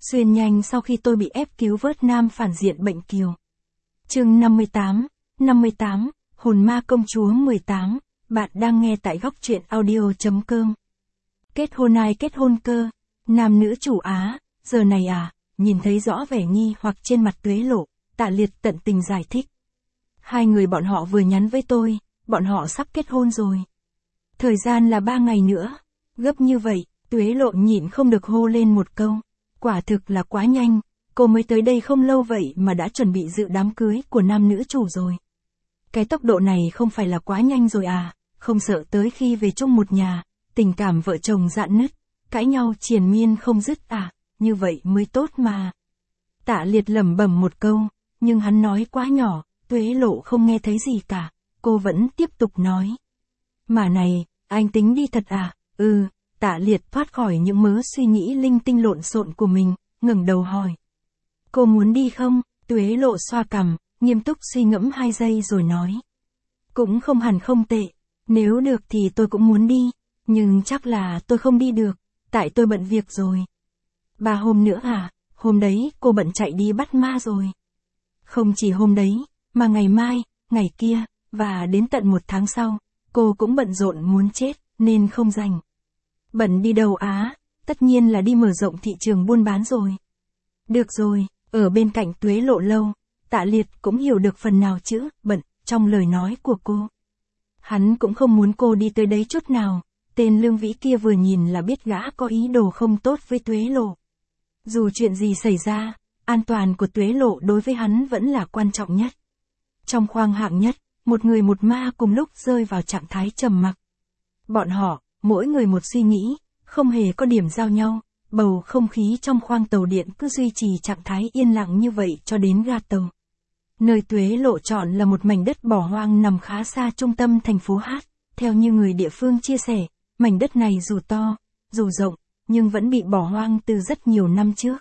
Xuyên nhanh sau khi tôi bị ép cứu vớt nam phản diện bệnh kiều. Chương 58, Hồn ma công chúa 18, bạn đang nghe tại góc truyện audio.com. Kết hôn ai kết hôn cơ? Nam nữ chủ Á, giờ này à, nhìn thấy rõ vẻ nghi hoặc trên mặt Tuế Lộ, Tạ Liệt tận tình giải thích. Hai người bọn họ vừa nhắn với tôi, bọn họ sắp kết hôn rồi. Thời gian là 3 ngày nữa, gấp như vậy, Tuế Lộ nhịn không được hô lên một câu. Quả thực là quá nhanh, cô mới tới đây không lâu vậy mà đã chuẩn bị dự đám cưới của nam nữ chủ rồi. Cái tốc độ này không phải là quá nhanh rồi à, không sợ tới khi về chung một nhà, tình cảm vợ chồng rạn nứt, cãi nhau triền miên không dứt à, như vậy mới tốt mà. Tạ Liệt lẩm bẩm một câu, nhưng hắn nói quá nhỏ, Tuế Lộ không nghe thấy gì cả, cô vẫn tiếp tục nói. Mà này, anh tính đi thật à? Tạ Liệt thoát khỏi những mớ suy nghĩ linh tinh lộn xộn của mình, ngẩng đầu hỏi. Cô muốn đi không? Tuế Lộ xoa cằm, nghiêm túc suy ngẫm 2 giây rồi nói. Cũng không hẳn không tệ, nếu được thì tôi cũng muốn đi, nhưng chắc là tôi không đi được, tại tôi bận việc rồi. 3 hôm nữa à? Hôm đấy cô bận chạy đi bắt ma rồi. Không chỉ hôm đấy, mà ngày mai, ngày kia, và đến tận 1 tháng sau, cô cũng bận rộn muốn chết, nên không rảnh. Bận đi đâu á? Tất nhiên là đi mở rộng thị trường buôn bán rồi. Được rồi, ở bên cạnh Tuế Lộ lâu, Tạ Liệt cũng hiểu được phần nào chữ bận trong lời nói của cô. Hắn cũng không muốn cô đi tới đấy chút nào, tên Lương Vĩ kia vừa nhìn là biết gã có ý đồ không tốt với Tuế Lộ. Dù chuyện gì xảy ra, an toàn của Tuế Lộ đối với hắn vẫn là quan trọng nhất. Trong khoang hạng nhất, một người một ma cùng lúc rơi vào trạng thái trầm mặc. Bọn họ, mỗi người một suy nghĩ, không hề có điểm giao nhau, bầu không khí trong khoang tàu điện cứ duy trì trạng thái yên lặng như vậy cho đến ga tàu. Nơi Tuế Lộ chọn là một mảnh đất bỏ hoang nằm khá xa trung tâm thành phố Hát, theo như người địa phương chia sẻ, mảnh đất này dù to, dù rộng, nhưng vẫn bị bỏ hoang từ rất nhiều năm trước.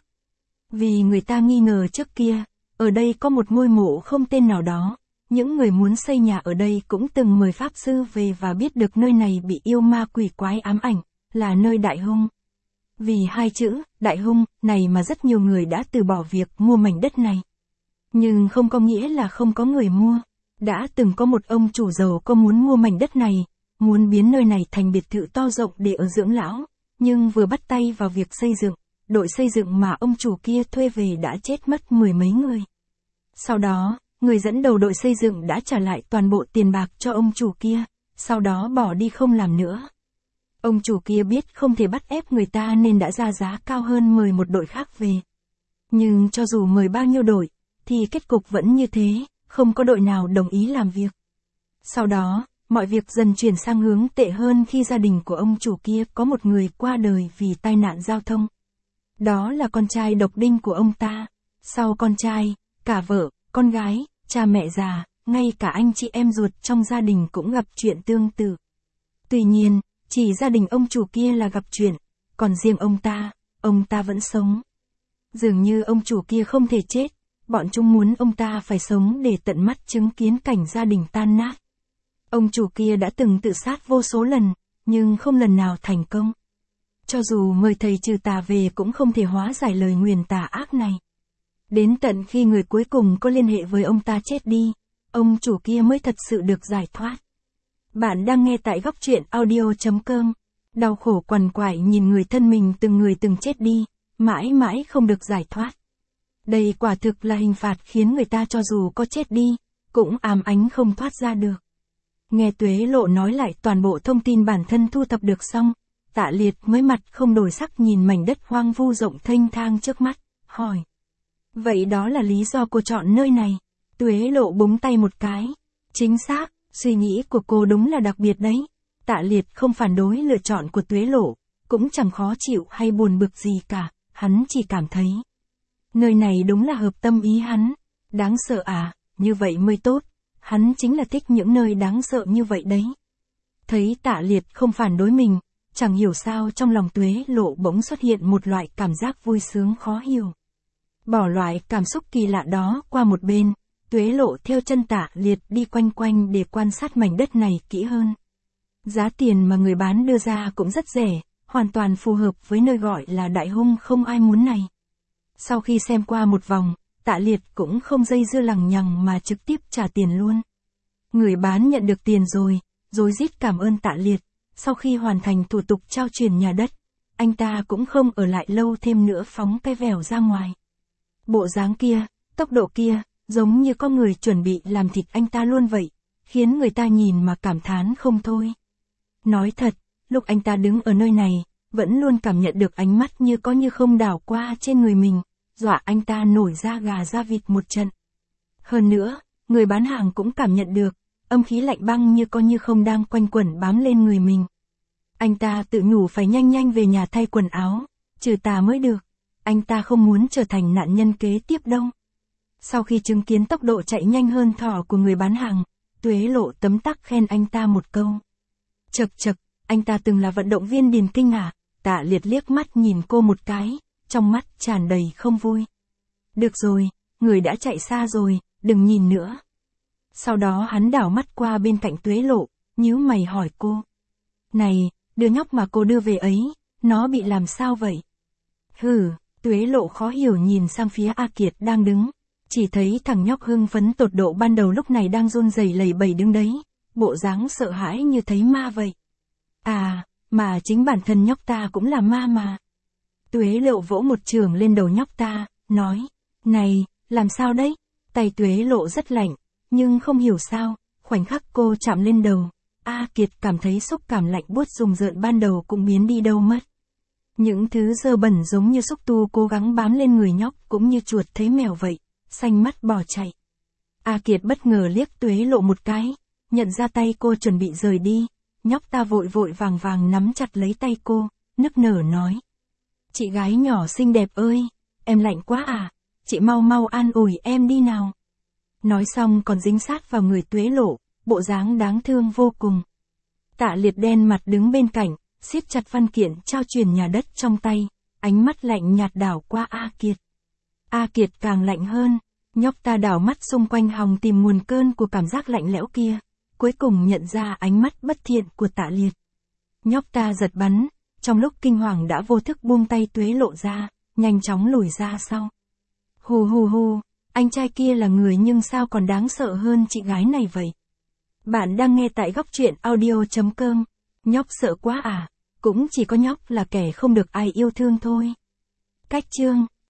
Vì người ta nghi ngờ trước kia, ở đây có một ngôi mộ không tên nào đó. Những người muốn xây nhà ở đây cũng từng mời pháp sư về và biết được nơi này bị yêu ma quỷ quái ám ảnh, là nơi Đại Hung. Vì 2 chữ, Đại Hung, này mà rất nhiều người đã từ bỏ việc mua mảnh đất này. Nhưng không có nghĩa là không có người mua. Đã từng có một ông chủ giàu có muốn mua mảnh đất này, muốn biến nơi này thành biệt thự to rộng để ở dưỡng lão, nhưng vừa bắt tay vào việc xây dựng, đội xây dựng mà ông chủ kia thuê về đã chết mất 10 mấy người. Sau đó, người dẫn đầu đội xây dựng đã trả lại toàn bộ tiền bạc cho ông chủ kia, sau đó bỏ đi không làm nữa. Ông chủ kia biết không thể bắt ép người ta nên đã ra giá cao hơn mời một đội khác về. Nhưng cho dù mời bao nhiêu đội, thì kết cục vẫn như thế, không có đội nào đồng ý làm việc. Sau đó, mọi việc dần chuyển sang hướng tệ hơn khi gia đình của ông chủ kia có một người qua đời vì tai nạn giao thông. Đó là con trai độc đinh của ông ta. Sau con trai, cả vợ, con gái, cha mẹ già, ngay cả anh chị em ruột trong gia đình cũng gặp chuyện tương tự. Tuy nhiên, chỉ gia đình ông chủ kia là gặp chuyện, còn riêng ông ta vẫn sống. Dường như ông chủ kia không thể chết, bọn chúng muốn ông ta phải sống để tận mắt chứng kiến cảnh gia đình tan nát. Ông chủ kia đã từng tự sát vô số lần, nhưng không lần nào thành công. Cho dù mời thầy trừ tà về cũng không thể hóa giải lời nguyền tà ác này. Đến tận khi người cuối cùng có liên hệ với ông ta chết đi, ông chủ kia mới thật sự được giải thoát. Bạn đang nghe tại góc truyện audio.com. Đau khổ quằn quại nhìn người thân mình từng người từng chết đi, mãi mãi không được giải thoát. Đây quả thực là hình phạt khiến người ta cho dù có chết đi, cũng ám ảnh không thoát ra được. Nghe Tuế Lộ nói lại toàn bộ thông tin bản thân thu thập được xong, Tạ Liệt mới mặt không đổi sắc nhìn mảnh đất hoang vu rộng thênh thang trước mắt, hỏi. Vậy đó là lý do cô chọn nơi này? Tuế Lộ búng tay một cái. Chính xác, suy nghĩ của cô đúng là đặc biệt đấy. Tạ Liệt không phản đối lựa chọn của Tuế Lộ, cũng chẳng khó chịu hay buồn bực gì cả, hắn chỉ cảm thấy. Nơi này đúng là hợp tâm ý hắn. Đáng sợ à, như vậy mới tốt. Hắn chính là thích những nơi đáng sợ như vậy đấy. Thấy Tạ Liệt không phản đối mình, chẳng hiểu sao trong lòng Tuế Lộ bỗng xuất hiện một loại cảm giác vui sướng khó hiểu. Bỏ loại cảm xúc kỳ lạ đó qua một bên, Tuế Lộ theo chân Tạ Liệt đi quanh quanh để quan sát mảnh đất này kỹ hơn. Giá tiền mà người bán đưa ra cũng rất rẻ, hoàn toàn phù hợp với nơi gọi là Đại Hung không ai muốn này. Sau khi xem qua một vòng, Tạ Liệt cũng không dây dưa lằng nhằng mà trực tiếp trả tiền luôn. Người bán nhận được tiền rồi, rối rít cảm ơn Tạ Liệt. Sau khi hoàn thành thủ tục trao truyền nhà đất, anh ta cũng không ở lại lâu thêm nữa phóng cái vèo ra ngoài. Bộ dáng kia, tốc độ kia, giống như có người chuẩn bị làm thịt anh ta luôn vậy, khiến người ta nhìn mà cảm thán không thôi. Nói thật, lúc anh ta đứng ở nơi này, vẫn luôn cảm nhận được ánh mắt như có như không đảo qua trên người mình, dọa anh ta nổi da gà da vịt một trận. Hơn nữa, người bán hàng cũng cảm nhận được, âm khí lạnh băng như có như không đang quanh quẩn bám lên người mình. Anh ta tự nhủ phải nhanh nhanh về nhà thay quần áo, trừ tà mới được, anh ta không muốn trở thành nạn nhân kế tiếp đâu. Sau khi chứng kiến tốc độ chạy nhanh hơn thỏ của người bán hàng, Tuế Lộ tấm tắc khen anh ta một câu. Chậc chậc, anh ta từng là vận động viên điền kinh à? Tạ Liệt liếc mắt nhìn cô một cái, trong mắt tràn đầy không vui. Được rồi, người đã chạy xa rồi, đừng nhìn nữa. Sau đó hắn đảo mắt qua bên cạnh Tuế Lộ, nhíu mày hỏi cô. Này, đứa nhóc mà cô đưa về ấy, nó bị làm sao vậy? Hừ, Tuế Lộ khó hiểu nhìn sang phía A Kiệt đang đứng. Chỉ thấy thằng nhóc hưng phấn tột độ ban đầu lúc này đang run rẩy lẩy bẩy đứng đấy, bộ dáng sợ hãi như thấy ma vậy. À, mà chính bản thân nhóc ta cũng là ma mà. Tuế Lộ vỗ một chưởng lên đầu nhóc ta, nói, này, làm sao đấy? Tay Tuế Lộ rất lạnh, nhưng không hiểu sao, khoảnh khắc cô chạm lên đầu, A Kiệt cảm thấy xúc cảm lạnh buốt rùng rợn ban đầu cũng biến đi đâu mất. Những thứ dơ bẩn giống như xúc tu cố gắng bám lên người nhóc cũng như chuột thấy mèo vậy, xanh mắt bỏ chạy. A Kiệt bất ngờ liếc Tuế Lộ một cái, nhận ra tay cô chuẩn bị rời đi, nhóc ta vội vội vàng vàng nắm chặt lấy tay cô, nức nở nói. Chị gái nhỏ xinh đẹp ơi, em lạnh quá à, chị mau mau an ủi em đi nào. Nói xong còn dính sát vào người Tuế Lộ, bộ dáng đáng thương vô cùng. Tạ Liệt đen mặt đứng bên cạnh, siết chặt văn kiện trao truyền nhà đất trong tay, ánh mắt lạnh nhạt đảo qua A Kiệt. A Kiệt càng lạnh hơn, nhóc ta đảo mắt xung quanh hòng tìm nguồn cơn của cảm giác lạnh lẽo kia, cuối cùng nhận ra ánh mắt bất thiện của Tạ Liệt. Nhóc ta giật bắn, trong lúc kinh hoàng đã vô thức buông tay Tuế Lộ ra, nhanh chóng lùi ra sau. Hù hù hù, anh trai kia là người nhưng sao còn đáng sợ hơn chị gái này vậy? Bạn đang nghe tại góc truyện audio.com. Nhóc sợ quá à? Cũng chỉ có nhóc là kẻ không được ai yêu thương thôi. Cách chương